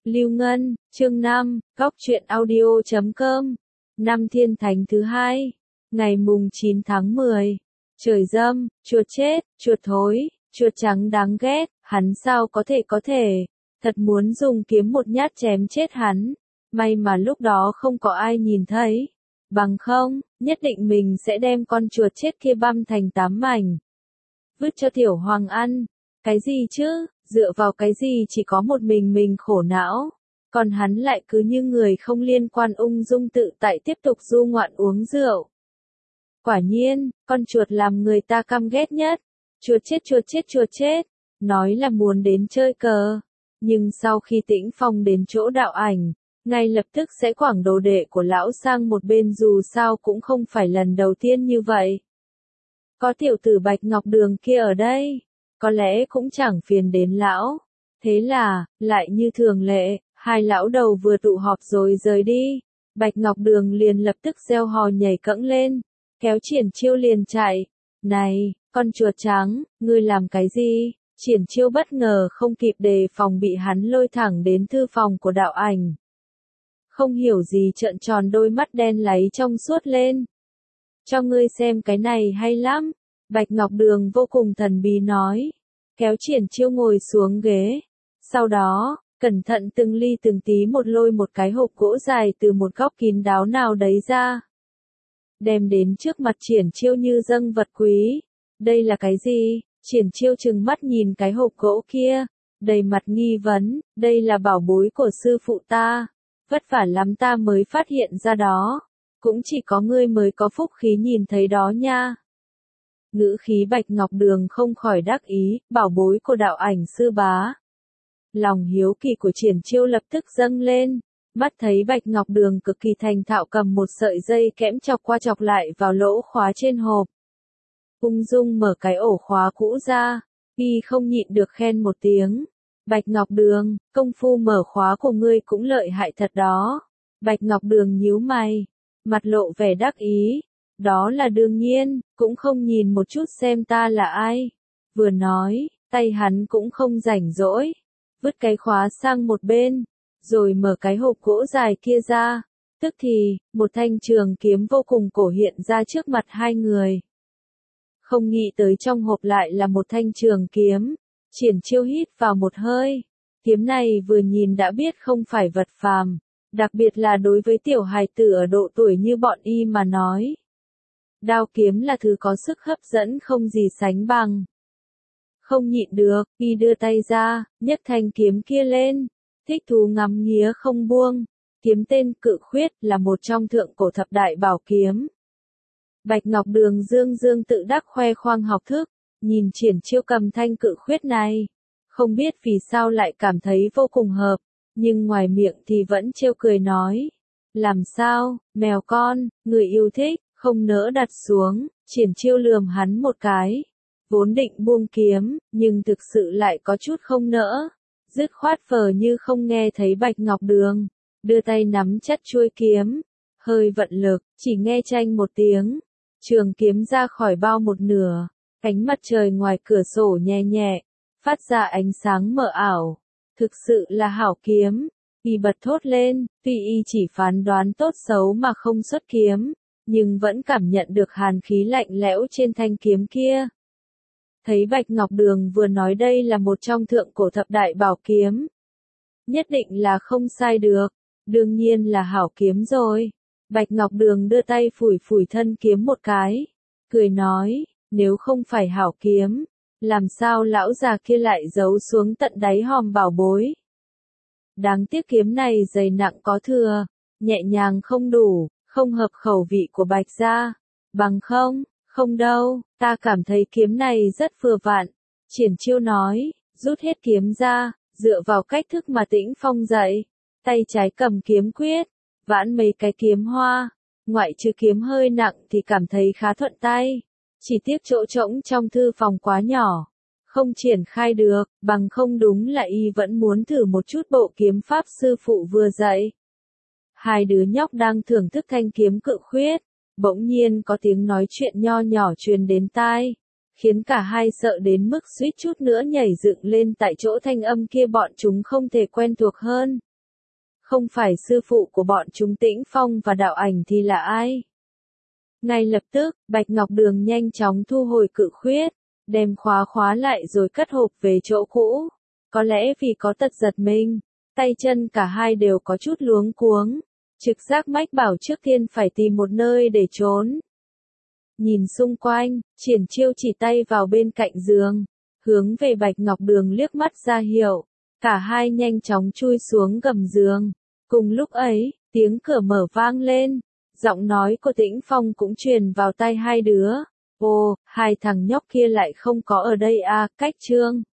Lưu Ngân, chương 5, Góc truyện audio.com. Năm Thiên Thánh thứ 2, ngày mùng 9 tháng 10. Trời dâm, chuột chết, chuột thối, chuột trắng đáng ghét, hắn sao có thể, thật muốn dùng kiếm một nhát chém chết hắn. May mà lúc đó không có ai nhìn thấy. Bằng không, nhất định mình sẽ đem con chuột chết kia băm thành 8 mảnh. Vứt cho Tiểu Hoàng ăn. Cái gì chứ, dựa vào cái gì chỉ có một mình khổ não. Còn hắn lại cứ như người không liên quan ung dung tự tại tiếp tục du ngoạn uống rượu. Quả nhiên, con chuột làm người ta căm ghét nhất. Chuột chết. Nói là muốn đến chơi cờ. Nhưng sau khi Tĩnh Phong đến chỗ đạo ảnh, ngay lập tức sẽ quẳng đồ đệ của lão sang một bên, dù sao cũng không phải lần đầu tiên như vậy. Có tiểu tử Bạch Ngọc Đường kia ở đây, có lẽ cũng chẳng phiền đến lão. Thế là, lại như thường lệ, hai lão đầu vừa tụ họp rồi rời đi. Bạch Ngọc Đường liền lập tức reo hò nhảy cẫng lên, kéo Triển Chiêu liền chạy. Này, con chuột trắng, ngươi làm cái gì? Triển Chiêu bất ngờ không kịp đề phòng bị hắn lôi thẳng đến thư phòng của đạo ảnh. Không hiểu gì trợn tròn đôi mắt đen láy trong suốt lên. Cho ngươi xem cái này hay lắm. Bạch Ngọc Đường vô cùng thần bí nói. Kéo Triển Chiêu ngồi xuống ghế. Sau đó, cẩn thận từng ly từng tí một lôi một cái hộp gỗ dài từ một góc kín đáo nào đấy ra. Đem đến trước mặt Triển Chiêu như dâng vật quý. Đây là cái gì? Triển Chiêu trừng mắt nhìn cái hộp gỗ kia, đầy mặt nghi vấn. Đây là bảo bối của sư phụ ta. Vất vả lắm ta mới phát hiện ra đó. Cũng chỉ có ngươi mới có phúc khí nhìn thấy đó nha. Ngữ khí Bạch Ngọc Đường không khỏi đắc ý, bảo bối của đạo ảnh sư bá. Lòng hiếu kỳ của Triển Chiêu lập tức dâng lên, mắt thấy Bạch Ngọc Đường cực kỳ thành thạo cầm một sợi dây kẽm chọc qua chọc lại vào lỗ khóa trên hộp. Ung dung mở cái ổ khóa cũ ra, y không nhịn được khen một tiếng. Bạch Ngọc Đường, công phu mở khóa của ngươi cũng lợi hại thật đó. Bạch Ngọc Đường nhíu mày, mặt lộ vẻ đắc ý. Đó là đương nhiên, cũng không nhìn một chút xem ta là ai. Vừa nói, tay hắn cũng không rảnh rỗi, vứt cái khóa sang một bên, rồi mở cái hộp gỗ dài kia ra. Tức thì, một thanh trường kiếm vô cùng cổ hiện ra trước mặt hai người. Không nghĩ tới trong hộp lại là một thanh trường kiếm. Triển Chiêu hít vào một hơi. Kiếm này vừa nhìn đã biết không phải vật phàm, đặc biệt là đối với tiểu hài tử ở độ tuổi như bọn y mà nói. Đao kiếm là thứ có sức hấp dẫn không gì sánh bằng. Không nhịn được, y đưa tay ra, nhấc thanh kiếm kia lên, thích thú ngắm nghía không buông. Kiếm tên Cự Khuyết là một trong thượng cổ thập đại bảo kiếm. Bạch Ngọc Đường dương tự đắc khoe khoang học thức, nhìn Triển Chiêu cầm thanh Cự Khuyết này, không biết vì sao lại cảm thấy vô cùng hợp, nhưng ngoài miệng thì vẫn trêu cười nói. Làm sao, mèo con, người yêu thích, không nỡ đặt xuống. Triển Chiêu lườm hắn một cái, vốn định buông kiếm, nhưng thực sự lại có chút không nỡ. Dứt khoát vờ như không nghe thấy Bạch Ngọc Đường, đưa tay nắm chặt chuôi kiếm, hơi vận lực, chỉ nghe chanh một tiếng, trường kiếm ra khỏi bao một nửa. Ánh mặt trời ngoài cửa sổ nhẹ nhẹ, phát ra ánh sáng mờ ảo. Thực sự là hảo kiếm. Y bật thốt lên, tuy y chỉ phán đoán tốt xấu mà không xuất kiếm, nhưng vẫn cảm nhận được hàn khí lạnh lẽo trên thanh kiếm kia. Thấy Bạch Ngọc Đường vừa nói đây là một trong thượng cổ thập đại bảo kiếm. Nhất định là không sai được, đương nhiên là hảo kiếm rồi. Bạch Ngọc Đường đưa tay phủi thân kiếm một cái, cười nói, nếu không phải hảo kiếm, làm sao lão già kia lại giấu xuống tận đáy hòm bảo bối. Đáng tiếc kiếm này dày nặng có thừa, nhẹ nhàng không đủ, không hợp khẩu vị của Bạch gia. Bằng không đâu, ta cảm thấy kiếm này rất vừa vặn. Triển Chiêu nói, rút hết kiếm ra, dựa vào cách thức mà Tĩnh Phong dạy, tay trái cầm kiếm quyết, vãn mấy cái kiếm hoa, ngoại trừ kiếm hơi nặng thì cảm thấy khá thuận tay. Chỉ tiếc chỗ trống trong thư phòng quá nhỏ, không triển khai được, bằng không đúng là y vẫn muốn thử một chút bộ kiếm pháp sư phụ vừa dạy. Hai đứa nhóc đang thưởng thức thanh kiếm Cự Khuyết, bỗng nhiên có tiếng nói chuyện nho nhỏ truyền đến tai, khiến cả hai sợ đến mức suýt chút nữa nhảy dựng lên tại chỗ. Thanh âm kia bọn chúng không thể quen thuộc hơn, Không phải sư phụ của bọn chúng Tĩnh Phong và Đạo Ảnh thì là ai? Ngay lập tức, Bạch Ngọc Đường nhanh chóng thu hồi cự khuyết, đem khóa lại rồi cất hộp về chỗ cũ. Có lẽ vì có tật giật mình, tay chân cả hai đều có chút luống cuống. Trực giác mách bảo trước tiên phải tìm một nơi để trốn. Nhìn xung quanh, Triển Chiêu chỉ tay vào bên cạnh giường, hướng về Bạch Ngọc Đường liếc mắt ra hiệu. Cả hai nhanh chóng chui xuống gầm giường. Cùng lúc ấy, tiếng cửa mở vang lên. Giọng nói của Tĩnh Phong cũng truyền vào tai hai đứa. Ồ, hai thằng nhóc kia lại không có ở đây à, Cách Trương.